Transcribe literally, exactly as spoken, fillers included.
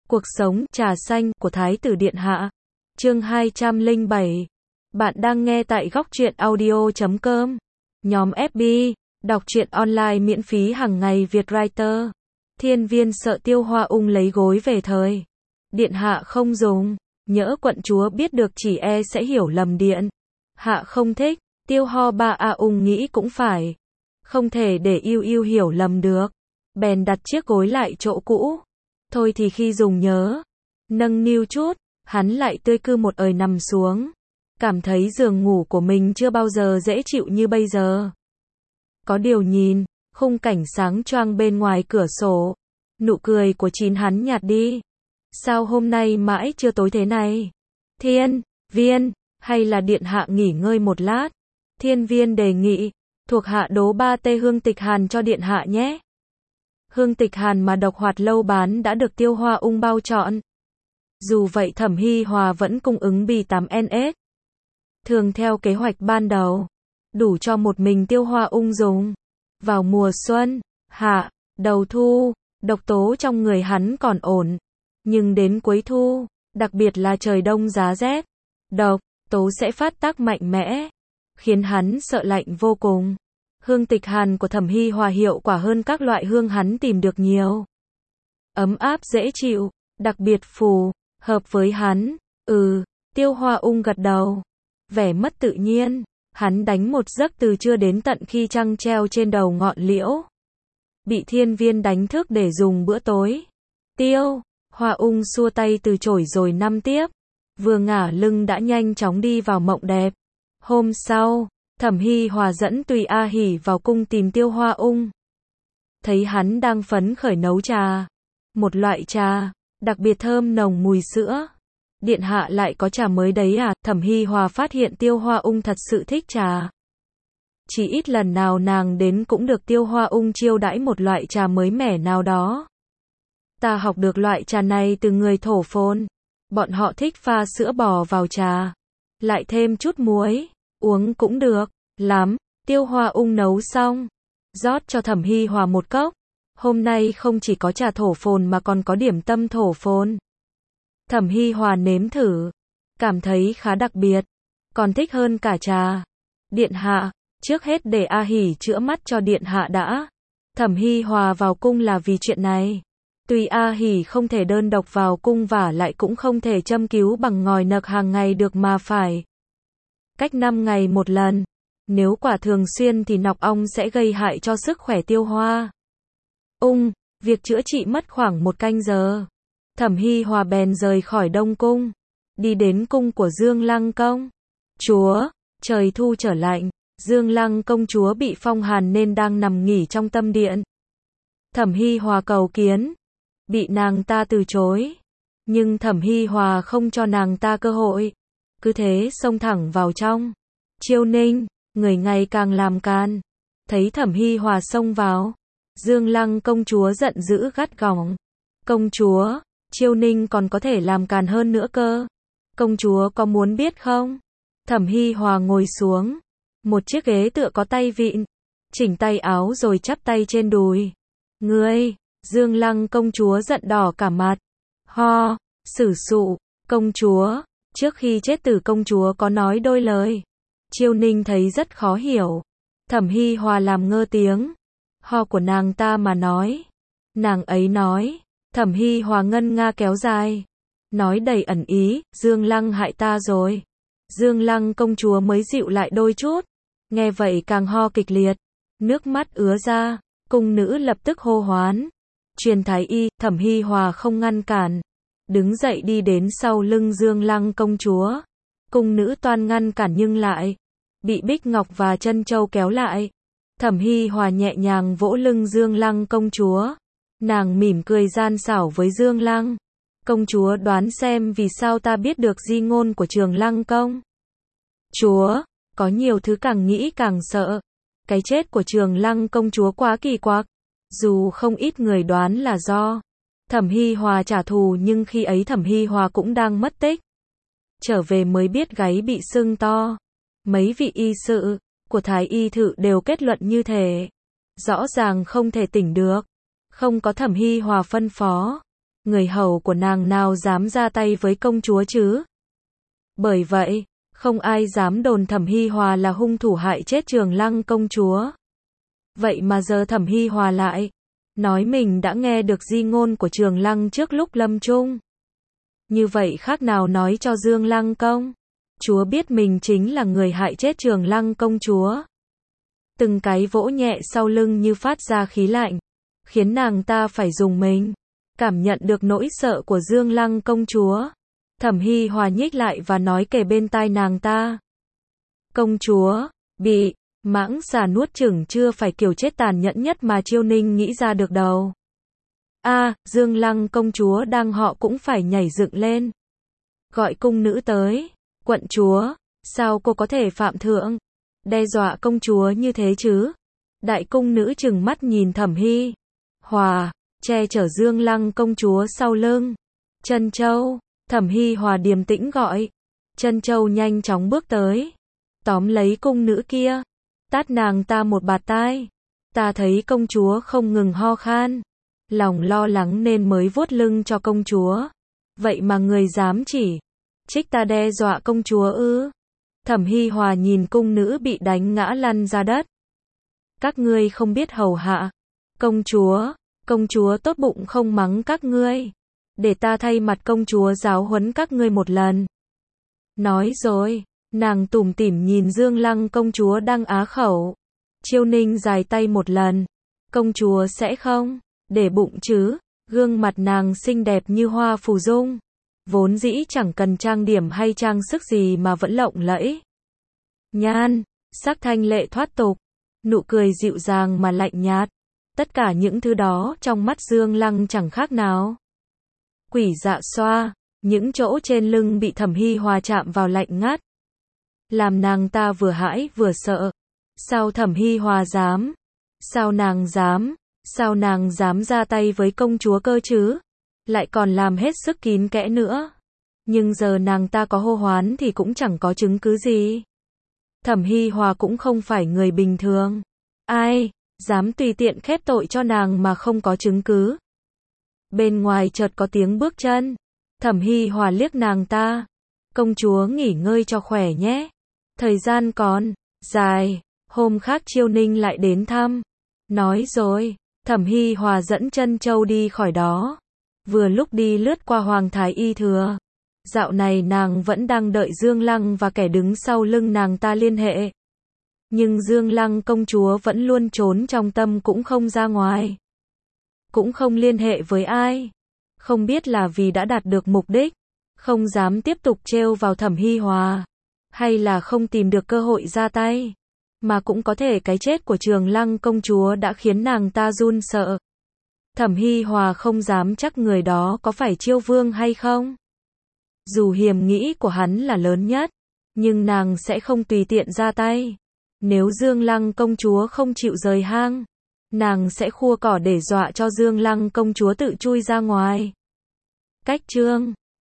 Cuộc sống trà xanh của Thái tử Điện Hạ. Chương hai trăm lẻ bảy. Bạn đang nghe tại góc truyện audio chấm com. Nhóm ép bê, đọc truyện online miễn phí hàng ngày Việt Writer. Thiên Viên sợ Tiêu Hoa Ung lấy gối về thời. Điện Hạ không dùng, nhỡ quận chúa biết được chỉ e sẽ hiểu lầm Điện Hạ không thích. Tiêu Ho Ba A Ung nghĩ cũng phải, không thể để yêu yêu hiểu lầm được. Bèn đặt chiếc gối lại chỗ cũ. Thôi thì khi dùng nhớ nâng niu chút, hắn lại tươi cư một ời nằm xuống. Cảm thấy giường ngủ của mình chưa bao giờ dễ chịu như bây giờ. Có điều nhìn khung cảnh sáng choang bên ngoài cửa sổ, nụ cười của Chín hắn nhạt đi. Sao hôm nay mãi chưa tối thế này? Thiên Viên, hay là Điện Hạ nghỉ ngơi một lát? Thiên Viên đề nghị, thuộc hạ đố ba tê hương tịch hàn cho Điện Hạ nhé. Hương tịch hàn mà độc hoạt lâu bán đã được Tiêu Hoa Ung bao chọn. Dù vậy Thẩm Hi Hòa vẫn cung ứng B tám N S. Thường theo kế hoạch ban đầu, đủ cho một mình Tiêu Hoa Ung dùng. Vào mùa xuân, hạ, đầu thu, độc tố trong người hắn còn ổn. Nhưng đến cuối thu, đặc biệt là trời đông giá rét, độc tố sẽ phát tác mạnh mẽ, khiến hắn sợ lạnh vô cùng. Hương tịch hàn của Thẩm Hi Hòa hiệu quả hơn các loại hương hắn tìm được nhiều. Ấm áp dễ chịu, đặc biệt phù hợp với hắn. Ừ, Tiêu Hoa Ung gật đầu. Vẻ mất tự nhiên, hắn đánh một giấc từ trưa đến tận khi trăng treo trên đầu ngọn liễu. Bị Thiên Viên đánh thức để dùng bữa tối. Tiêu Hoa Ung xua tay từ chối rồi nằm tiếp. Vừa ngả lưng đã nhanh chóng đi vào mộng đẹp. Hôm sau, Thẩm Hi Hòa dẫn Tùy A Hỉ vào cung tìm Tiêu Hoa Ung. Thấy hắn đang phấn khởi nấu trà. Một loại trà, đặc biệt thơm nồng mùi sữa. Điện Hạ lại có trà mới đấy à? Thẩm Hi Hòa phát hiện Tiêu Hoa Ung thật sự thích trà. Chỉ ít lần nào nàng đến cũng được Tiêu Hoa Ung chiêu đãi một loại trà mới mẻ nào đó. Ta học được loại trà này từ người thổ phồn. Bọn họ thích pha sữa bò vào trà, lại thêm chút muối, uống cũng được lắm. Tiêu Hoa Ung nấu xong, rót cho Thẩm Hi Hòa một cốc. Hôm nay không chỉ có trà thổ phồn mà còn có điểm tâm thổ phồn. Thẩm Hi Hòa nếm thử, cảm thấy khá đặc biệt, còn thích hơn cả trà. Điện Hạ, trước hết để A Hỉ chữa mắt cho Điện Hạ đã. Thẩm Hi Hòa vào cung là vì chuyện này. Tuy A Hỉ không thể đơn độc vào cung và lại cũng không thể châm cứu bằng ngòi nực hàng ngày được mà phải cách năm ngày một lần. Nếu quả thường xuyên thì nọc ong sẽ gây hại cho sức khỏe Tiêu Hoa Ung. Việc chữa trị mất khoảng một canh giờ. Thẩm Hi Hòa bèn rời khỏi Đông Cung, đi đến cung của Dương Lăng Công Chúa. Trời thu trở lạnh, Dương Lăng Công Chúa bị phong hàn nên đang nằm nghỉ trong tâm điện. Thẩm Hi Hòa cầu kiến, bị nàng ta từ chối. Nhưng Thẩm Hi Hòa không cho nàng ta cơ hội, cứ thế xông thẳng vào trong. Chiêu Ninh, người ngày càng làm can. Thấy Thẩm Hi Hòa xông vào, Dương Lăng Công Chúa giận dữ gắt gỏng. Công chúa, Chiêu Ninh còn có thể làm càn hơn nữa cơ. Công chúa có muốn biết không? Thẩm Hi Hòa ngồi xuống một chiếc ghế tựa có tay vịn, chỉnh tay áo rồi chắp tay trên đùi. Ngươi! Dương Lăng Công Chúa giận đỏ cả mặt. Ho! Sử sụ! Công chúa! Trước khi chết Tử công chúa có nói đôi lời. Chiêu Ninh thấy rất khó hiểu. Thẩm Hi Hòa làm ngơ tiếng ho của nàng ta mà nói. Nàng ấy nói. Thẩm Hi Hòa ngân nga kéo dài, nói đầy ẩn ý, Dương Lăng hại ta rồi. Dương Lăng Công Chúa mới dịu lại đôi chút, nghe vậy càng ho kịch liệt, nước mắt ứa ra. Cung nữ lập tức hô hoán truyền thái y. Thẩm Hi Hòa không ngăn cản, đứng dậy đi đến sau lưng Dương Lăng Công Chúa. Cung nữ toan ngăn cản nhưng lại bị Bích Ngọc và Trân Châu kéo lại. Thẩm Hi Hòa nhẹ nhàng vỗ lưng Dương Lăng Công Chúa. Nàng mỉm cười gian xảo với Dương Lăng. Công chúa đoán xem vì sao ta biết được di ngôn của Trường Lăng Công Chúa. Có nhiều thứ càng nghĩ càng sợ. Cái chết của Trường Lăng Công Chúa quá kỳ quặc. Dù không ít người đoán là do Thẩm Hi Hòa trả thù nhưng khi ấy Thẩm Hi Hòa cũng đang mất tích. Trở về mới biết gáy bị sưng to. Mấy vị y sự của Thái y thự đều kết luận như thế. Rõ ràng không thể tỉnh được. Không có Thẩm Hi Hòa phân phó, người hầu của nàng nào dám ra tay với công chúa chứ? Bởi vậy, không ai dám đồn Thẩm Hi Hòa là hung thủ hại chết Trường Lăng công chúa. Vậy mà giờ Thẩm Hi Hòa lại nói mình đã nghe được di ngôn của Trường Lăng trước lúc lâm chung. Như vậy khác nào nói cho Dương Lăng công chúa biết mình chính là người hại chết Trường Lăng công chúa. Từng cái vỗ nhẹ sau lưng như phát ra khí lạnh, khiến nàng ta phải rùng mình, cảm nhận được nỗi sợ của Dương Lăng công chúa. Thẩm Hi Hòa nhích lại và nói kề bên tai nàng ta. Công chúa, bị mãng xà nuốt chửng chưa phải kiểu chết tàn nhẫn nhất mà Chiêu Ninh nghĩ ra được đâu. A, à, Dương Lăng công chúa đang họ cũng phải nhảy dựng lên. Gọi cung nữ tới. Quận chúa, sao cô có thể phạm thượng, đe dọa công chúa như thế chứ? Đại cung nữ trừng mắt nhìn Thẩm Hi Hòa, che chở Dương Lăng công chúa sau lưng. Trân Châu, Thẩm Hi Hòa điềm tĩnh gọi. Trân Châu nhanh chóng bước tới, tóm lấy cung nữ kia, tát nàng ta một bạt tai. Ta thấy công chúa không ngừng ho khan, lòng lo lắng nên mới vuốt lưng cho công chúa. Vậy mà người dám chỉ trích ta đe dọa công chúa ư? Thẩm Hi Hòa nhìn cung nữ bị đánh ngã lăn ra đất. Các ngươi không biết hầu hạ công chúa, công chúa tốt bụng không mắng các ngươi, để ta thay mặt công chúa giáo huấn các ngươi một lần. Nói rồi, nàng tủm tỉm nhìn Dương Lăng công chúa đang á khẩu. Chiêu Ninh dài tay một lần. Công chúa sẽ không để bụng chứ? Gương mặt nàng xinh đẹp như hoa phù dung, vốn dĩ chẳng cần trang điểm hay trang sức gì mà vẫn lộng lẫy. Nhan, sắc thanh lệ thoát tục, nụ cười dịu dàng mà lạnh nhạt. Tất cả những thứ đó trong mắt Dương Lăng chẳng khác nào quỷ dạ xoa. Những chỗ trên lưng bị Thẩm Hi Hòa chạm vào lạnh ngắt, làm nàng ta vừa hãi vừa sợ. Sao Thẩm Hi Hòa dám? Sao nàng dám? Sao nàng dám ra tay với công chúa cơ chứ? Lại còn làm hết sức kín kẽ nữa. Nhưng giờ nàng ta có hô hoán thì cũng chẳng có chứng cứ gì. Thẩm Hi Hòa cũng không phải người bình thường. Ai dám tùy tiện khép tội cho nàng mà không có chứng cứ? Bên ngoài chợt có tiếng bước chân. Thẩm Hi Hòa liếc nàng ta. Công chúa nghỉ ngơi cho khỏe nhé. Thời gian còn dài, hôm khác Chiêu Ninh lại đến thăm. Nói rồi, Thẩm Hi Hòa dẫn Trân Châu đi khỏi đó. Vừa lúc đi lướt qua Hoàng Thái Y Thừa. Dạo này nàng vẫn đang đợi Dương Lăng và kẻ đứng sau lưng nàng ta liên hệ. Nhưng Dương Lăng công chúa vẫn luôn trốn trong tâm, cũng không ra ngoài, cũng không liên hệ với ai. Không biết là vì đã đạt được mục đích, không dám tiếp tục trêu vào Thẩm Hi Hòa, hay là không tìm được cơ hội ra tay. Mà cũng có thể cái chết của Trường Lăng công chúa đã khiến nàng ta run sợ. Thẩm Hi Hòa không dám chắc người đó có phải Chiêu Vương hay không. Dù hiểm nghĩ của hắn là lớn nhất, nhưng nàng sẽ không tùy tiện ra tay. Nếu Dương Lăng công chúa không chịu rời hang, nàng sẽ khua cỏ để dọa cho Dương Lăng công chúa tự chui ra ngoài. Cách chương